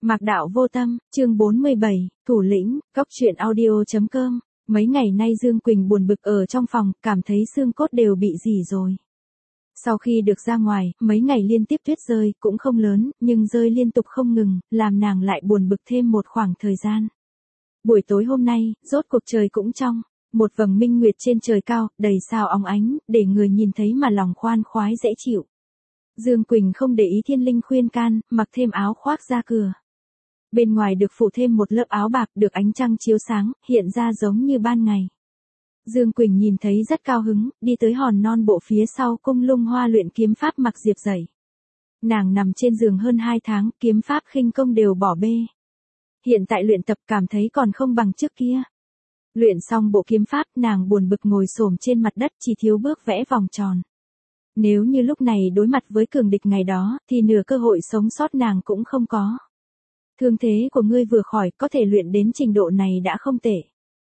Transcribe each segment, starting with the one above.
Mạc Đạo Vô Tâm, chương 47, thủ lĩnh, Cóc Truyện Audio.com. Mấy ngày nay Dương Quỳnh buồn bực ở trong phòng, cảm thấy xương cốt đều bị rỉ rồi. Sau khi được ra ngoài, mấy ngày liên tiếp tuyết rơi, cũng không lớn, nhưng rơi liên tục không ngừng, làm nàng lại buồn bực thêm một khoảng thời gian. Buổi tối hôm nay, rốt cuộc trời cũng trong, một vầng minh nguyệt trên trời cao, đầy sao óng ánh, để người nhìn thấy mà lòng khoan khoái dễ chịu. Dương Quỳnh không để ý thiên linh khuyên can, mặc thêm áo khoác ra cửa. Bên ngoài được phủ thêm một lớp áo bạc được ánh trăng chiếu sáng, hiện ra giống như ban ngày. Dương Quỳnh nhìn thấy rất cao hứng, đi tới hòn non bộ phía sau cung Lung Hoa luyện kiếm pháp mặc diệp dày. Nàng nằm trên giường hơn 2 tháng, kiếm pháp khinh công đều bỏ bê. Hiện tại luyện tập cảm thấy còn không bằng trước kia. Luyện xong bộ kiếm pháp, nàng buồn bực ngồi xổm trên mặt đất chỉ thiếu bước vẽ vòng tròn. Nếu như lúc này đối mặt với cường địch ngày đó, thì nửa cơ hội sống sót nàng cũng không có. Thương thế của ngươi vừa khỏi, có thể luyện đến trình độ này đã không tệ.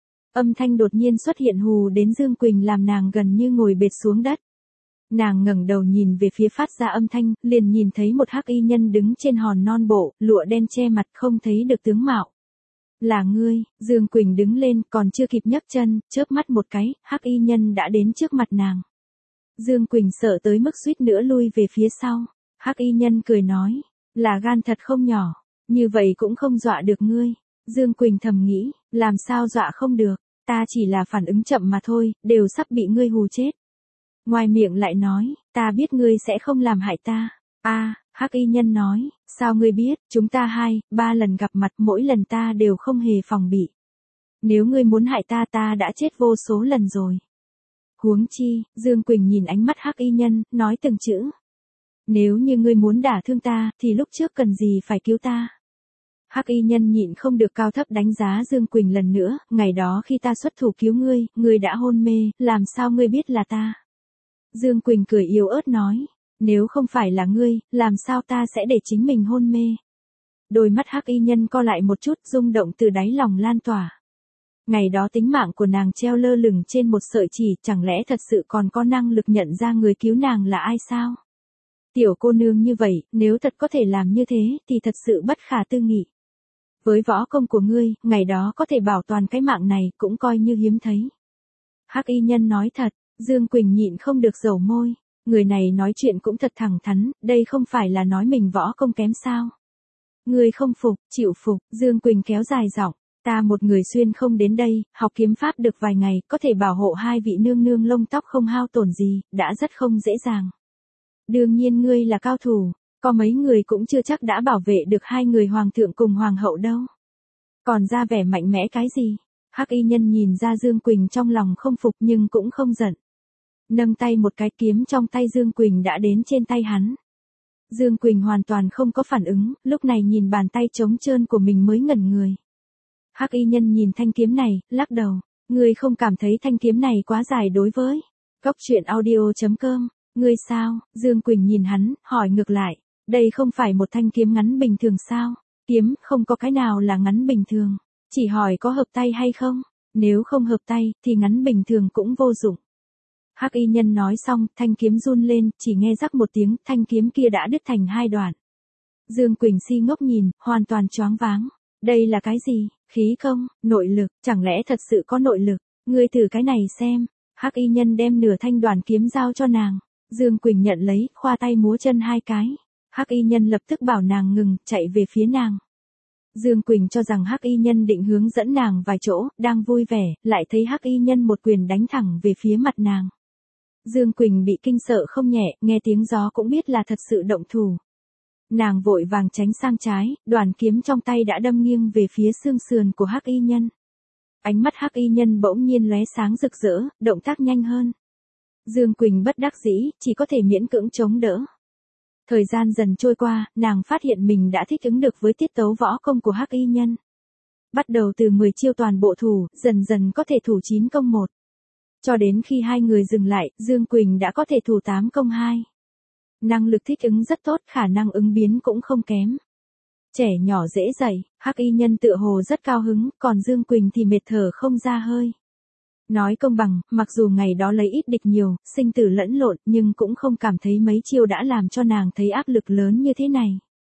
Âm thanh đột nhiên xuất hiện hù đến Dương Quỳnh làm nàng gần như ngồi bệt xuống đất. Nàng ngẩng đầu nhìn về phía phát ra âm thanh, liền nhìn thấy một hắc y nhân đứng trên hòn non bộ, lụa đen che mặt không thấy được tướng mạo. Là ngươi, Dương Quỳnh đứng lên, còn chưa kịp nhấc chân, chớp mắt một cái, hắc y nhân đã đến trước mặt nàng. Dương Quỳnh sợ tới mức suýt nữa lui về phía sau. Hắc y nhân cười nói, là gan thật không nhỏ, như vậy cũng không dọa được ngươi. Dương Quỳnh thầm nghĩ, làm sao dọa không được, ta chỉ là phản ứng chậm mà thôi, đều sắp bị ngươi hù chết. Ngoài miệng lại nói, ta biết ngươi sẽ không làm hại ta. Hắc y nhân nói, sao ngươi biết, chúng ta 2-3 lần gặp mặt, mỗi lần ta đều không hề phòng bị. Nếu ngươi muốn hại ta, ta đã chết vô số lần rồi. Huống chi, Dương Quỳnh nhìn ánh mắt hắc y nhân, nói từng chữ. Nếu như ngươi muốn đả thương ta, thì lúc trước cần gì phải cứu ta. Hắc y nhân nhịn không được cao thấp đánh giá Dương Quỳnh lần nữa, ngày đó khi ta xuất thủ cứu ngươi, ngươi đã hôn mê, làm sao ngươi biết là ta. Dương Quỳnh cười yếu ớt nói, nếu không phải là ngươi, làm sao ta sẽ để chính mình hôn mê. Đôi mắt hắc y nhân co lại một chút, rung động từ đáy lòng lan tỏa. Ngày đó tính mạng của nàng treo lơ lửng trên một sợi chỉ, chẳng lẽ thật sự còn có năng lực nhận ra người cứu nàng là ai sao? Tiểu cô nương như vậy, nếu thật có thể làm như thế, thì thật sự bất khả tư nghị. Với võ công của ngươi, ngày đó có thể bảo toàn cái mạng này, cũng coi như hiếm thấy. Hắc y nhân nói thật, Dương Quỳnh nhịn không được dầu môi. Người này nói chuyện cũng thật thẳng thắn, đây không phải là nói mình võ công kém sao? Ngươi không phục, chịu phục, Dương Quỳnh kéo dài giọng. Ta một người xuyên không đến đây, học kiếm pháp được vài ngày, có thể bảo hộ 2 vị nương nương lông tóc không hao tổn gì, đã rất không dễ dàng. Đương nhiên ngươi là cao thủ, có mấy người cũng chưa chắc đã bảo vệ được 2 người hoàng thượng cùng hoàng hậu đâu. Còn ra vẻ mạnh mẽ cái gì? Hắc y nhân nhìn ra Dương Quỳnh trong lòng không phục nhưng cũng không giận. Nâng tay một cái, kiếm trong tay Dương Quỳnh đã đến trên tay hắn. Dương Quỳnh hoàn toàn không có phản ứng, lúc này nhìn bàn tay trống trơn của mình mới ngẩn người. Hắc y nhân nhìn thanh kiếm này, lắc đầu. Ngươi không cảm thấy thanh kiếm này quá dài đối với Cóc Truyện Audio.com. Ngươi sao? Dương Quỳnh nhìn hắn, hỏi ngược lại. Đây không phải một thanh kiếm ngắn bình thường sao? Kiếm không có cái nào là ngắn bình thường. Chỉ hỏi có hợp tay hay không? Nếu không hợp tay, thì ngắn bình thường cũng vô dụng. Hắc y nhân nói xong, thanh kiếm run lên, chỉ nghe rắc một tiếng, thanh kiếm kia đã đứt thành 2 đoạn. Dương Quỳnh si ngốc nhìn, hoàn toàn choáng váng. Đây là cái gì? Khí công, nội lực, chẳng lẽ thật sự có nội lực? Ngươi thử cái này xem. Hắc y nhân đem nửa thanh đoàn kiếm giao cho nàng. Dương Quỳnh nhận lấy, khoa tay múa chân 2 cái. Hắc y nhân lập tức bảo nàng ngừng, chạy về phía nàng. Dương Quỳnh cho rằng hắc y nhân định hướng dẫn nàng vài chỗ, đang vui vẻ, lại thấy hắc y nhân một quyền đánh thẳng về phía mặt nàng. Dương Quỳnh bị kinh sợ không nhẹ, nghe tiếng gió cũng biết là thật sự động thủ. Nàng vội vàng tránh sang trái, đoàn kiếm trong tay đã đâm nghiêng về phía xương sườn của hắc y nhân. Ánh mắt hắc y nhân bỗng nhiên lóe sáng rực rỡ, động tác nhanh hơn. Dương Quỳnh bất đắc dĩ, chỉ có thể miễn cưỡng chống đỡ. Thời gian dần trôi qua, nàng phát hiện mình đã thích ứng được với tiết tấu võ công của hắc y nhân. Bắt đầu từ 10 chiêu toàn bộ thủ, dần dần có thể thủ 9 công 1. Cho đến khi 2 người dừng lại, Dương Quỳnh đã có thể thủ 8 công 2. Năng lực thích ứng rất tốt, khả năng ứng biến cũng không kém. Trẻ nhỏ dễ dạy, hắc y nhân tựa hồ rất cao hứng, còn Dương Quỳnh thì mệt thở không ra hơi. Nói công bằng, mặc dù ngày đó lấy ít địch nhiều, sinh tử lẫn lộn, nhưng cũng không cảm thấy mấy chiêu đã làm cho nàng thấy áp lực lớn như thế này.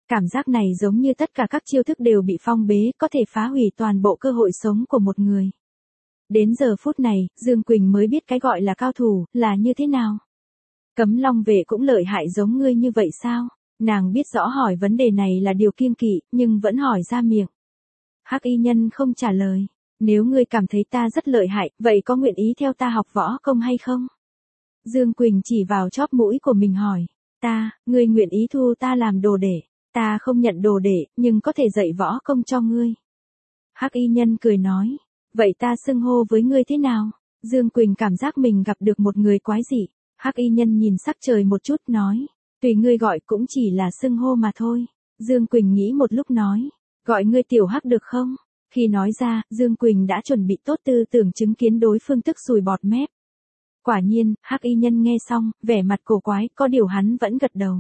Cảm giác này giống như tất cả các chiêu thức đều bị phong bế, có thể phá hủy toàn bộ cơ hội sống của một người. Đến giờ phút này, Dương Quỳnh mới biết cái gọi là cao thủ, là như thế nào. Cấm Long vệ cũng lợi hại giống ngươi như vậy sao? Nàng biết rõ hỏi vấn đề này là điều kiêng kỵ, nhưng vẫn hỏi ra miệng. Hắc y nhân không trả lời. Nếu ngươi cảm thấy ta rất lợi hại, vậy có nguyện ý theo ta học võ công hay không? Dương Quỳnh chỉ vào chóp mũi của mình hỏi. Ngươi nguyện ý thu ta làm đồ đệ. Ta không nhận đồ đệ, nhưng có thể dạy võ công cho ngươi. Hắc y nhân cười nói. Vậy ta xưng hô với ngươi thế nào? Dương Quỳnh cảm giác mình gặp được một người quái dị. Hắc y nhân nhìn sắc trời một chút nói. Tùy ngươi gọi cũng chỉ là xưng hô mà thôi. Dương Quỳnh nghĩ một lúc nói. Gọi ngươi tiểu Hắc được không? Khi nói ra, Dương Quỳnh đã chuẩn bị tốt tư tưởng chứng kiến đối phương tức sùi bọt mép. Quả nhiên, Hắc y nhân nghe xong, vẻ mặt cổ quái, có điều hắn vẫn gật đầu.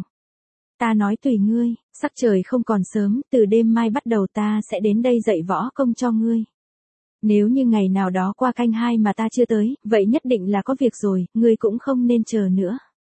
Ta nói tùy ngươi, sắc trời không còn sớm, từ đêm mai bắt đầu ta sẽ đến đây dạy võ công cho ngươi. Nếu như ngày nào đó qua canh 2 mà ta chưa tới, vậy nhất định là có việc rồi, ngươi cũng không nên chờ nữa.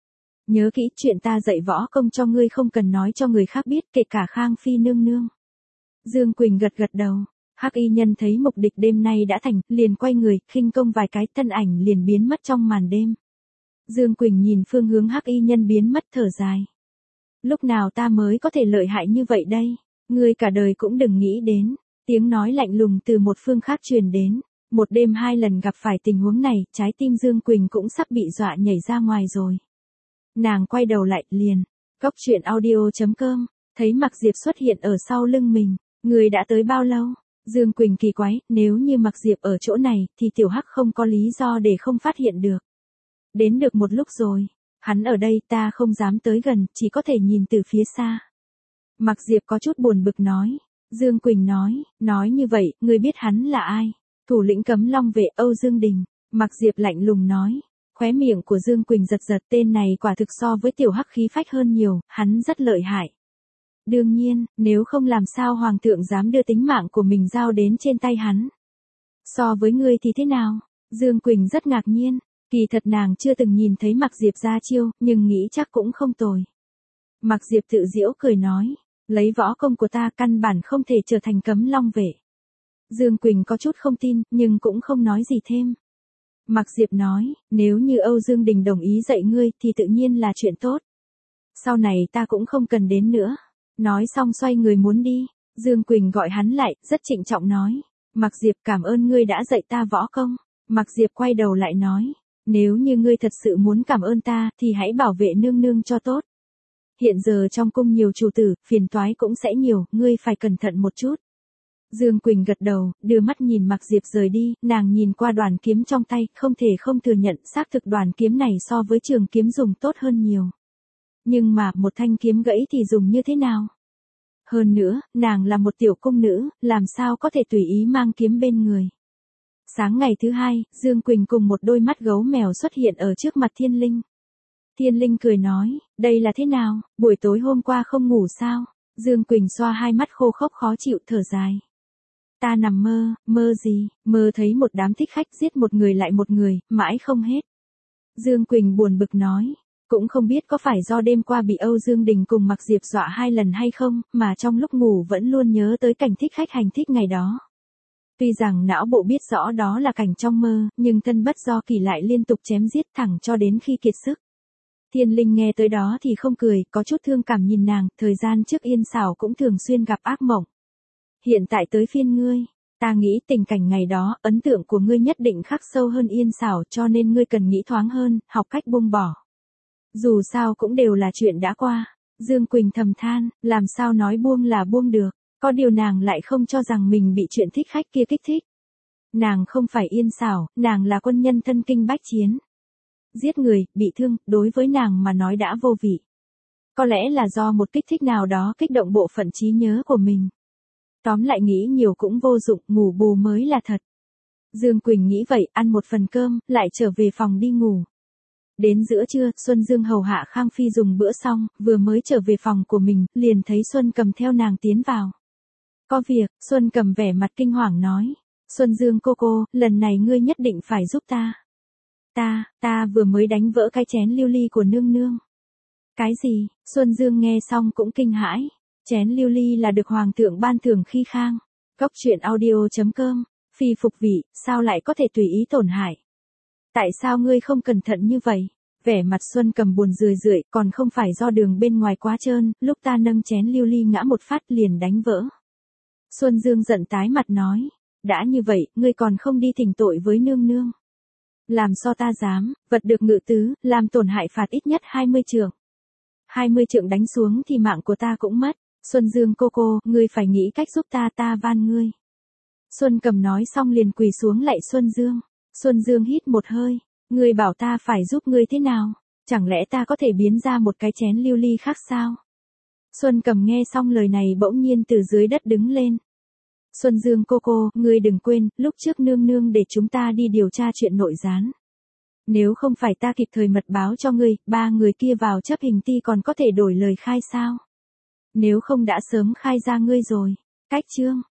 Nhớ kỹ, chuyện ta dạy võ công cho ngươi không cần nói cho người khác biết, kể cả Khang Phi nương nương. Dương Quỳnh gật gật đầu. Hắc y nhân thấy mục đích đêm nay đã thành, liền quay người, khinh công vài cái, thân ảnh liền biến mất trong màn đêm. Dương Quỳnh nhìn phương hướng Hắc y nhân biến mất thở dài. Lúc nào ta mới có thể lợi hại như vậy đây? Ngươi cả đời cũng đừng nghĩ đến. Tiếng nói lạnh lùng từ một phương khác truyền đến. Một đêm 2 lần gặp phải tình huống này, trái tim Dương Quỳnh cũng sắp bị dọa nhảy ra ngoài rồi. Nàng quay đầu lại, liền. Góc truyện audio.com, thấy Mạc Diệp xuất hiện ở sau lưng mình. Người đã tới bao lâu? Dương Quỳnh kỳ quái, nếu như Mạc Diệp ở chỗ này, thì tiểu Hắc không có lý do để không phát hiện được. Đến được một lúc rồi. Hắn ở đây, ta không dám tới gần, chỉ có thể nhìn từ phía xa. Mạc Diệp có chút buồn bực nói. Dương Quỳnh nói như vậy, ngươi biết hắn là ai? Thủ lĩnh Cấm Long vệ Âu Dương Đình. Mạc Diệp lạnh lùng nói. Khóe miệng của Dương Quỳnh giật giật, tên này quả thực so với tiểu Hắc khí phách hơn nhiều, hắn rất lợi hại. Đương nhiên, nếu không làm sao Hoàng thượng dám đưa tính mạng của mình giao đến trên tay hắn. So với ngươi thì thế nào? Dương Quỳnh rất ngạc nhiên. Kỳ thật nàng chưa từng nhìn thấy Mạc Diệp ra chiêu, nhưng nghĩ chắc cũng không tồi. Mạc Diệp tự giễu cười nói. Lấy võ công của ta căn bản không thể trở thành Cấm Long vệ. Dương Quỳnh có chút không tin, nhưng cũng không nói gì thêm. Mạc Diệp nói, nếu như Âu Dương Đình đồng ý dạy ngươi thì tự nhiên là chuyện tốt. Sau này ta cũng không cần đến nữa. Nói xong xoay người muốn đi. Dương Quỳnh gọi hắn lại, rất trịnh trọng nói. Mạc Diệp cảm ơn ngươi đã dạy ta võ công. Mạc Diệp quay đầu lại nói. Nếu như ngươi thật sự muốn cảm ơn ta thì hãy bảo vệ nương nương cho tốt. Hiện giờ trong cung nhiều chủ tử, phiền toái cũng sẽ nhiều, ngươi phải cẩn thận một chút. Dương Quỳnh gật đầu, đưa mắt nhìn Mạc Diệp rời đi, nàng nhìn qua đoàn kiếm trong tay, không thể không thừa nhận xác thực đoàn kiếm này so với trường kiếm dùng tốt hơn nhiều. Nhưng mà một thanh kiếm gãy thì dùng như thế nào? Hơn nữa, nàng là một tiểu cung nữ, làm sao có thể tùy ý mang kiếm bên người. Sáng ngày thứ 2, Dương Quỳnh cùng một đôi mắt gấu mèo xuất hiện ở trước mặt Thiên Linh. Thiên Linh cười nói, đây là thế nào, buổi tối hôm qua không ngủ sao? Dương Quỳnh xoa hai mắt khô khốc khó chịu thở dài. Ta nằm mơ gì, mơ thấy một đám thích khách giết một người lại một người, mãi không hết. Dương Quỳnh buồn bực nói, cũng không biết có phải do đêm qua bị Âu Dương Đình cùng Mạc Diệp dọa 2 lần hay không, mà trong lúc ngủ vẫn luôn nhớ tới cảnh thích khách hành thích ngày đó. Tuy rằng não bộ biết rõ đó là cảnh trong mơ, nhưng thân bất do kỳ lại liên tục chém giết thẳng cho đến khi kiệt sức. Thiên Linh nghe tới đó thì không cười, có chút thương cảm nhìn nàng, thời gian trước Yên Xảo cũng thường xuyên gặp ác mộng. Hiện tại tới phiên ngươi, ta nghĩ tình cảnh ngày đó, ấn tượng của ngươi nhất định khắc sâu hơn Yên Xảo cho nên ngươi cần nghĩ thoáng hơn, học cách buông bỏ. Dù sao cũng đều là chuyện đã qua. Dương Quỳnh thầm than, làm sao nói buông là buông được, có điều nàng lại không cho rằng mình bị chuyện thích khách kia kích thích. Nàng không phải Yên Xảo, nàng là quân nhân thân kinh bách chiến. Giết người, bị thương, đối với nàng mà nói đã vô vị. Có lẽ là do một kích thích nào đó kích động bộ phận trí nhớ của mình. Tóm lại nghĩ nhiều cũng vô dụng, ngủ bù mới là thật. Dương Quỳnh nghĩ vậy, ăn một phần cơm, lại trở về phòng đi ngủ. Đến giữa trưa, Xuân Dương hầu hạ Khang Phi dùng bữa xong, vừa mới trở về phòng của mình, liền thấy Xuân Cầm theo nàng tiến vào. Có việc, Xuân Cầm vẻ mặt kinh hoàng nói. Xuân Dương cô, lần này ngươi nhất định phải giúp ta. Ta vừa mới đánh vỡ cái chén lưu ly của nương nương. Cái gì? Xuân Dương nghe xong cũng kinh hãi. Chén lưu ly là được hoàng thượng ban thưởng khi khang. Cốc truyện audio.com. Phi phục vị, sao lại có thể tùy ý tổn hại? Tại sao ngươi không cẩn thận như vậy? Vẻ mặt Xuân Cầm buồn rười rượi, còn không phải do đường bên ngoài quá trơn, lúc ta nâng chén lưu ly ngã một phát liền đánh vỡ. Xuân Dương giận tái mặt nói, đã như vậy, ngươi còn không đi thỉnh tội với nương nương. Làm sao ta dám, vật được ngự tứ, làm tổn hại phạt ít nhất 20 trượng. 20 trượng đánh xuống thì mạng của ta cũng mất. Xuân Dương cô, ngươi phải nghĩ cách giúp ta van ngươi. Xuân Cầm nói xong liền quỳ xuống lạy Xuân Dương. Xuân Dương hít một hơi, ngươi bảo ta phải giúp ngươi thế nào? Chẳng lẽ ta có thể biến ra một cái chén lưu ly khác sao? Xuân Cầm nghe xong lời này bỗng nhiên từ dưới đất đứng lên. Xuân Dương cô, ngươi đừng quên, lúc trước nương nương để chúng ta đi điều tra chuyện nội gián. Nếu không phải ta kịp thời mật báo cho ngươi, 3 người kia vào chấp hình ti còn có thể đổi lời khai sao? Nếu không đã sớm khai ra ngươi rồi. Cách chương